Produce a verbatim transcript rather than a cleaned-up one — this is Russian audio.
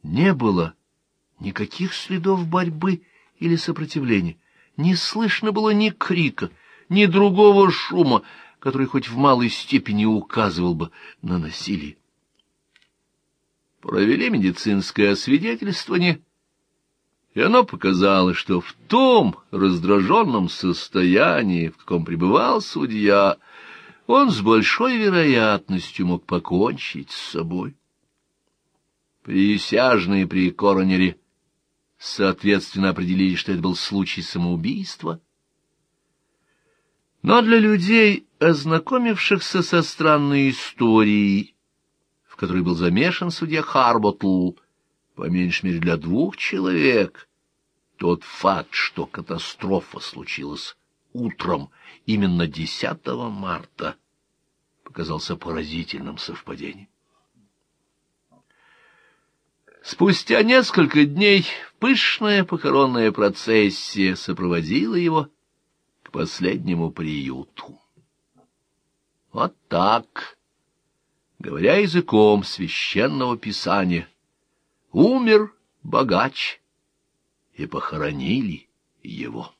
Не было никаких следов борьбы или сопротивления. Не слышно было ни крика, ни другого шума, который хоть в малой степени указывал бы на насилие. Провели медицинское освидетельствование, и оно показало, что в том раздраженном состоянии, в каком пребывал судья, он с большой вероятностью мог покончить с собой. Присяжные при коронере соответственно определили, что это был случай самоубийства. Но для людей, ознакомившихся со странной историей, в которой был замешан судья Харботл, по меньшей мере для двух человек, тот факт, что катастрофа случилась утром именно десятого марта, показался поразительным совпадением. Спустя несколько дней пышная похоронная процессия сопроводила его к последнему приюту. Вот так, говоря языком священного писания, умер богач, и похоронили его.